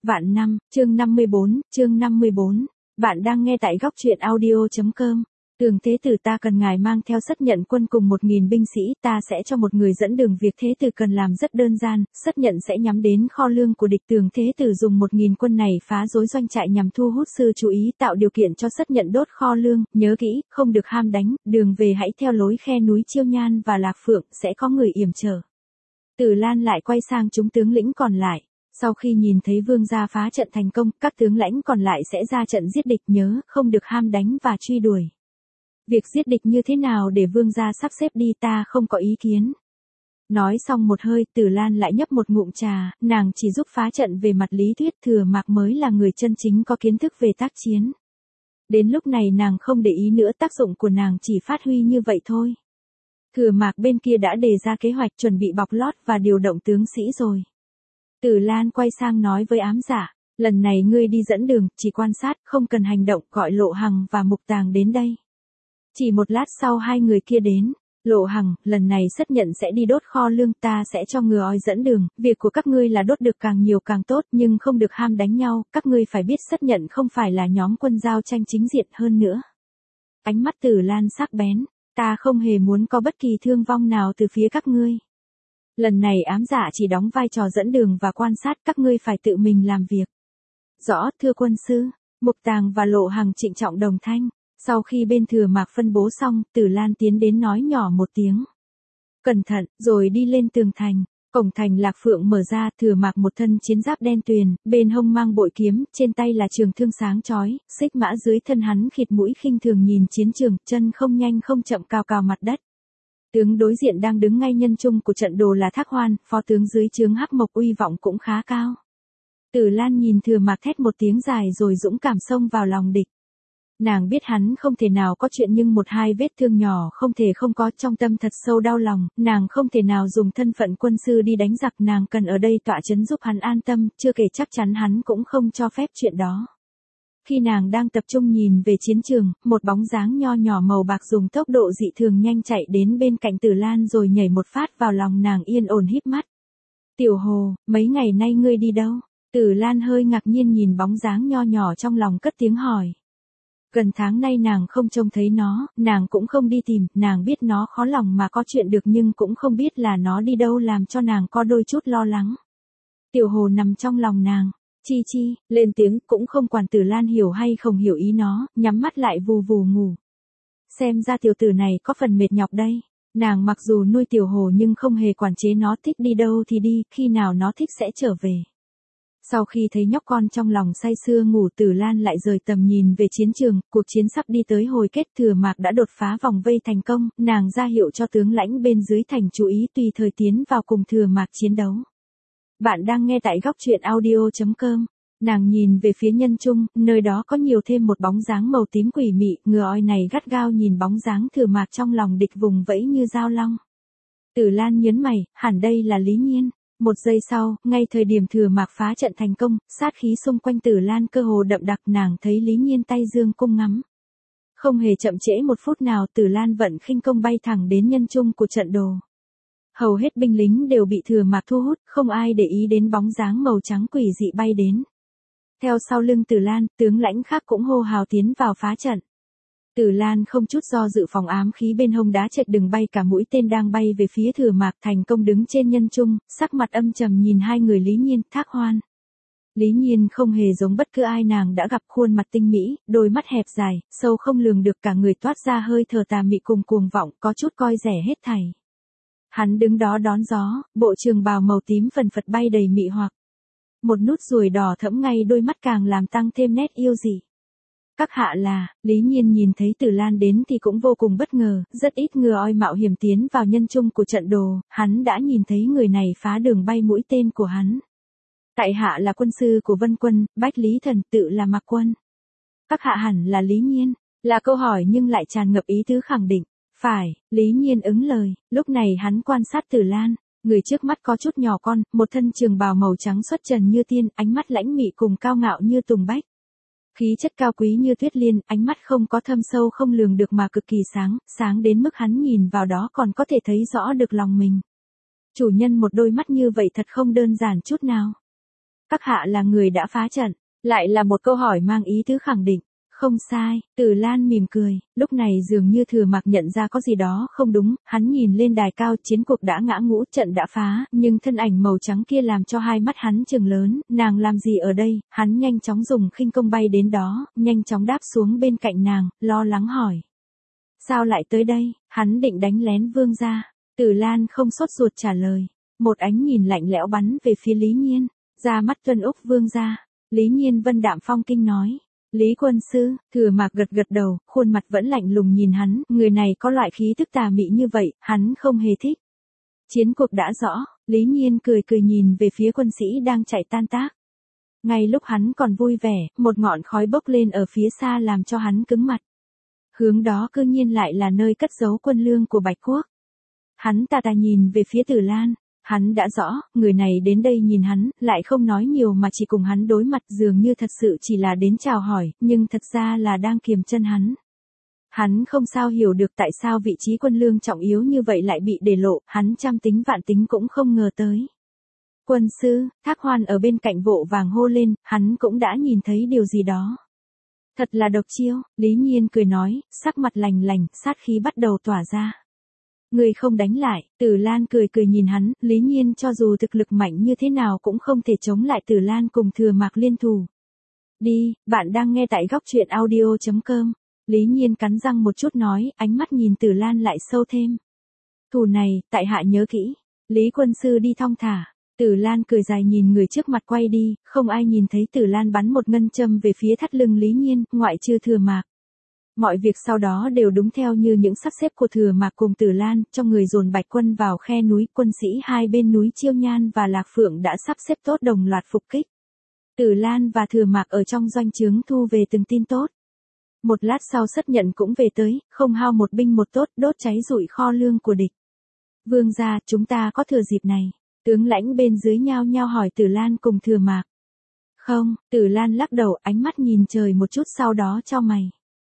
Vạn năm, chương 54. Bạn đang nghe tại góc truyện audio.com. Tường Thế Tử, ta cần ngài mang theo sất nhận quân cùng 1.000 binh sĩ, ta sẽ cho một người dẫn đường. Việc Thế Tử cần làm rất đơn giản, sất nhận sẽ nhắm đến kho lương của địch. Tường Thế Tử dùng 1.000 quân này phá rối doanh trại nhằm thu hút sự chú ý, tạo điều kiện cho sất nhận đốt kho lương. Nhớ kỹ, không được ham đánh, đường về hãy theo lối khe núi Chiêu Nhan và Lạc Phượng, sẽ có người yểm trở. Tử Lan lại quay sang chúng tướng lĩnh còn lại. Sau khi nhìn thấy vương gia phá trận thành công, các tướng lãnh còn lại sẽ ra trận giết địch, nhớ, không được ham đánh và truy đuổi. Việc giết địch như thế nào để vương gia sắp xếp đi, ta không có ý kiến. Nói xong một hơi, Tử Lan lại nhấp một ngụm trà, nàng chỉ giúp phá trận về mặt lý thuyết, Thừa Mạc mới là người chân chính có kiến thức về tác chiến. Đến lúc này nàng không để ý nữa, tác dụng của nàng chỉ phát huy như vậy thôi. Thừa Mạc bên kia đã đề ra kế hoạch, chuẩn bị bọc lót và điều động tướng sĩ rồi. Tử Lan quay sang nói với Ám Dạ, lần này ngươi đi dẫn đường, chỉ quan sát, không cần hành động, gọi Lộ Hằng và Mục Tàng đến đây. Chỉ một lát sau hai người kia đến. Lộ Hằng, lần này sất nhận sẽ đi đốt kho lương, ta sẽ cho ngừa oi dẫn đường, việc của các ngươi là đốt được càng nhiều càng tốt, nhưng không được ham đánh nhau, các ngươi phải biết sất nhận không phải là nhóm quân giao tranh chính diện. Hơn nữa. Ánh mắt Tử Lan sắc bén, ta không hề muốn có bất kỳ thương vong nào từ phía các ngươi. Lần này Ám Dạ chỉ đóng vai trò dẫn đường và quan sát, các ngươi phải tự mình làm việc. Rõ, thưa quân sư. Mục Tàng và Lộ Hằng trịnh trọng đồng thanh. Sau khi bên Thừa Mạc phân bố xong, Tử Lan tiến đến nói nhỏ một tiếng. Cẩn thận, rồi đi lên tường thành. Cổng thành Lạc Phượng mở ra, Thừa Mạc một thân chiến giáp đen tuyền, bên hông mang bội kiếm, trên tay là trường thương sáng chói, xích mã dưới thân hắn khịt mũi khinh thường nhìn chiến trường, chân không nhanh không chậm cào cào mặt đất. Tướng đối diện đang đứng ngay nhân trung của trận đồ là Thác Hoan, phó tướng dưới trướng Hắc Mộc, uy vọng cũng khá cao. Tử Lan nhìn Thừa Mạc thét một tiếng dài rồi dũng cảm xông vào lòng địch. Nàng biết hắn không thể nào có chuyện, nhưng một hai vết thương nhỏ không thể không có, trong tâm thật sâu đau lòng, nàng không thể nào dùng thân phận quân sư đi đánh giặc, nàng cần ở đây tọa trấn giúp hắn an tâm, chưa kể chắc chắn hắn cũng không cho phép chuyện đó. Khi nàng đang tập trung nhìn về chiến trường, một bóng dáng nho nhỏ màu bạc dùng tốc độ dị thường nhanh chạy đến bên cạnh Tử Lan rồi nhảy một phát vào lòng nàng, yên ổn híp mắt. Tiểu Hồ, mấy ngày nay ngươi đi đâu? Tử Lan hơi ngạc nhiên nhìn bóng dáng nho nhỏ trong lòng, cất tiếng hỏi. Gần tháng nay nàng không trông thấy nó, nàng cũng không đi tìm, nàng biết nó khó lòng mà có chuyện được, nhưng cũng không biết là nó đi đâu, làm cho nàng có đôi chút lo lắng. Tiểu Hồ nằm trong lòng nàng. Chi chi, lên tiếng, cũng không quản Tử Lan hiểu hay không hiểu ý nó, nhắm mắt lại vù vù ngủ. Xem ra tiểu tử này có phần mệt nhọc đây. Nàng mặc dù nuôi Tiểu Hồ nhưng không hề quản chế nó, thích đi đâu thì đi, khi nào nó thích sẽ trở về. Sau khi thấy nhóc con trong lòng say sưa ngủ, Tử Lan lại rời tầm nhìn về chiến trường, cuộc chiến sắp đi tới hồi kết, Thừa Mạc đã đột phá vòng vây thành công, nàng ra hiệu cho tướng lãnh bên dưới thành chú ý tùy thời tiến vào cùng Thừa Mạc chiến đấu. Bạn đang nghe tại góc truyện audio.com. Nàng nhìn về phía nhân trung, nơi đó có nhiều thêm một bóng dáng màu tím quỷ mị, ngừa oi này gắt gao nhìn bóng dáng Thừa Mạc trong lòng địch, vùng vẫy như dao long. Tử Lan nhớn mày, hẳn đây là Lý Nhiên. Một giây sau, ngay thời điểm Thừa Mạc phá trận thành công, sát khí xung quanh Tử Lan cơ hồ đậm đặc, nàng thấy Lý Nhiên tay dương cung ngắm. Không hề chậm trễ một phút nào, Tử Lan vận khinh công bay thẳng đến nhân trung của trận đồ. Hầu hết binh lính đều bị Thừa Mạc thu hút, không ai để ý đến bóng dáng màu trắng quỷ dị bay đến. Theo sau lưng Tử Lan, tướng lãnh khác cũng hô hào tiến vào phá trận. Tử Lan không chút do dự phóng ám khí bên hông đá chệch đường bay cả mũi tên đang bay về phía Thừa Mạc, thành công đứng trên nhân trung, sắc mặt âm trầm nhìn hai người Lý Nhiên, Thác Hoan. Lý Nhiên không hề giống bất cứ ai nàng đã gặp, khuôn mặt tinh mỹ, đôi mắt hẹp dài, sâu không lường được, cả người toát ra hơi thở tà mị cùng cuồng vọng, có chút coi rẻ hết thảy. Hắn đứng đó đón gió, bộ trường bào màu tím phần phật bay đầy mị hoặc. Một nút ruồi đỏ thẫm ngay đôi mắt càng làm tăng thêm nét yêu dị. Các hạ là, Lý Nhiên nhìn thấy Tử Lan đến thì cũng vô cùng bất ngờ, rất ít ngừa oi mạo hiểm tiến vào nhân trung của trận đồ, hắn đã nhìn thấy người này phá đường bay mũi tên của hắn. Tại hạ là quân sư của Vân Quân, Bách Lý Thần, tự là Mạc Quân. Các hạ hẳn là Lý Nhiên, là câu hỏi nhưng lại tràn ngập ý tứ khẳng định. Phải, Lý Nhiên ứng lời, lúc này hắn quan sát Tử Lan, người trước mắt có chút nhỏ con, một thân trường bào màu trắng xuất trần như tiên, ánh mắt lãnh mị cùng cao ngạo như tùng bách. Khí chất cao quý như tuyết liên, ánh mắt không có thâm sâu không lường được mà cực kỳ sáng, sáng đến mức hắn nhìn vào đó còn có thể thấy rõ được lòng mình. Chủ nhân một đôi mắt như vậy thật không đơn giản chút nào. Các hạ là người đã phá trận. Lại là một câu hỏi mang ý tứ khẳng định. Không sai, Tử Lan mỉm cười, lúc này dường như Thừa Mạc nhận ra có gì đó không đúng, hắn nhìn lên đài cao, chiến cuộc đã ngã ngũ, trận đã phá, nhưng thân ảnh màu trắng kia làm cho hai mắt hắn trừng lớn, nàng làm gì ở đây, hắn nhanh chóng dùng khinh công bay đến đó, nhanh chóng đáp xuống bên cạnh nàng, lo lắng hỏi. Sao lại tới đây, hắn định đánh lén vương gia. Tử Lan không sốt ruột trả lời, một ánh nhìn lạnh lẽo bắn về phía Lý Nhiên, ra mắt Tuân Úc vương gia. Lý Nhiên vân đạm phong kinh nói. Lý quân sư, Thừa Mạc gật gật đầu, khuôn mặt vẫn lạnh lùng nhìn hắn, người này có loại khí tức tà mị như vậy, hắn không hề thích. Chiến cuộc đã rõ, Lý Nhiên cười cười nhìn về phía quân sĩ đang chạy tan tác. Ngay lúc hắn còn vui vẻ, một ngọn khói bốc lên ở phía xa làm cho hắn cứng mặt. Hướng đó cư nhiên lại là nơi cất giấu quân lương của Bạch Quốc. Hắn tà nhìn về phía Tử Lan. Hắn đã rõ, người này đến đây nhìn hắn, lại không nói nhiều mà chỉ cùng hắn đối mặt, dường như thật sự chỉ là đến chào hỏi, nhưng thật ra là đang kiềm chân hắn. Hắn không sao hiểu được tại sao vị trí quân lương trọng yếu như vậy lại bị để lộ, hắn trăm tính vạn tính cũng không ngờ tới. Quân sư, Thác Hoan ở bên cạnh vội vàng hô lên, hắn cũng đã nhìn thấy điều gì đó. Thật là độc chiêu, Lý Nhiên cười nói, sắc mặt lành lành, sát khí bắt đầu tỏa ra. Người không đánh lại, Tử Lan cười cười nhìn hắn, Lý Nhiên cho dù thực lực mạnh như thế nào cũng không thể chống lại Tử Lan cùng Thừa Mạc liên thủ. Đi, bạn đang nghe tại góc truyện audio.com. Lý Nhiên cắn răng một chút nói, ánh mắt nhìn Tử Lan lại sâu thêm. Thù này, tại hạ nhớ kỹ. Lý quân sư đi thong thả. Tử Lan cười dài nhìn người trước mặt quay đi, không ai nhìn thấy Tử Lan bắn một ngân châm về phía thắt lưng Lý Nhiên, ngoại trừ Thừa Mạc. Mọi việc sau đó đều đúng theo như những sắp xếp của Thừa Mạc cùng Tử Lan, trong người dồn Bạch quân vào khe núi, quân sĩ hai bên núi Chiêu Nhan và Lạc Phượng đã sắp xếp tốt đồng loạt phục kích. Tử Lan và Thừa Mạc ở trong doanh trướng thu về từng tin tốt. Một lát sau Sất Nhận cũng về tới, không hao một binh một tốt, đốt cháy rụi kho lương của địch. Vương gia, chúng ta có thừa dịp này. Tướng lãnh bên dưới nhao nhao hỏi Tử Lan cùng Thừa Mạc. Không, Tử Lan lắc đầu, ánh mắt nhìn trời một chút sau đó chau mày.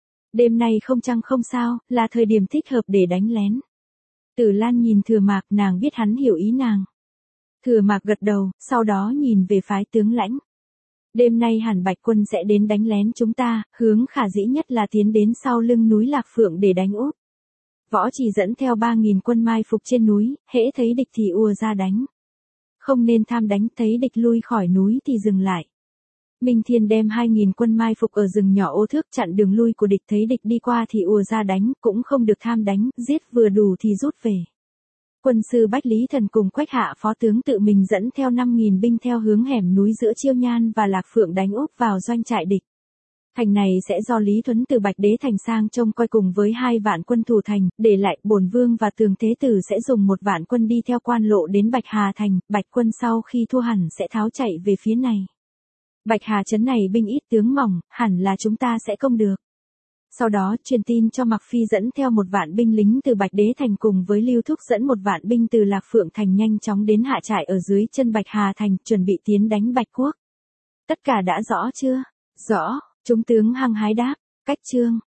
Đêm nay không trăng không sao, là thời điểm thích hợp để đánh lén. Tử Lan nhìn Thừa Mạc, nàng biết hắn hiểu ý nàng. Thừa Mạc gật đầu, sau đó nhìn về phái tướng lãnh. Đêm nay hẳn Bạch quân sẽ đến đánh lén chúng ta, hướng khả dĩ nhất là tiến đến sau lưng núi Lạc Phượng để đánh úp. Võ Trì dẫn theo 3.000 quân mai phục trên núi, hễ thấy địch thì ùa ra đánh. Không nên tham đánh, thấy địch lui khỏi núi thì dừng lại. Minh Thiên đem 2.000 quân mai phục ở rừng nhỏ Ô Thước chặn đường lui của địch, thấy địch đi qua thì ùa ra đánh, cũng không được tham đánh, giết vừa đủ thì rút về. Quân sư Bách Lý Thần cùng Quách Hạ phó tướng tự mình dẫn theo 5.000 binh theo hướng hẻm núi giữa Chiêu Nhan và Lạc Phượng đánh úp vào doanh trại địch. Thành này sẽ do Lý Thuấn từ Bạch Đế Thành sang trông coi cùng với 2 vạn quân thủ thành, để lại Bổn Vương và Tường Thế Tử sẽ dùng 1 vạn quân đi theo quan lộ đến Bạch Hà Thành, Bạch quân sau khi thua hẳn sẽ tháo chạy về phía này. Bạch Hà trấn này binh ít tướng mỏng, hẳn là chúng ta sẽ công được. Sau đó truyền tin cho Mạc Phi dẫn theo 1 vạn binh lính từ Bạch Đế Thành cùng với Lưu Thúc dẫn 1 vạn binh từ Lạc Phượng Thành nhanh chóng đến hạ trại ở dưới chân Bạch Hà Thành, chuẩn bị tiến đánh Bạch Quốc. Tất cả đã rõ chưa? Rõ, chúng tướng hăng hái đáp. Cách chương.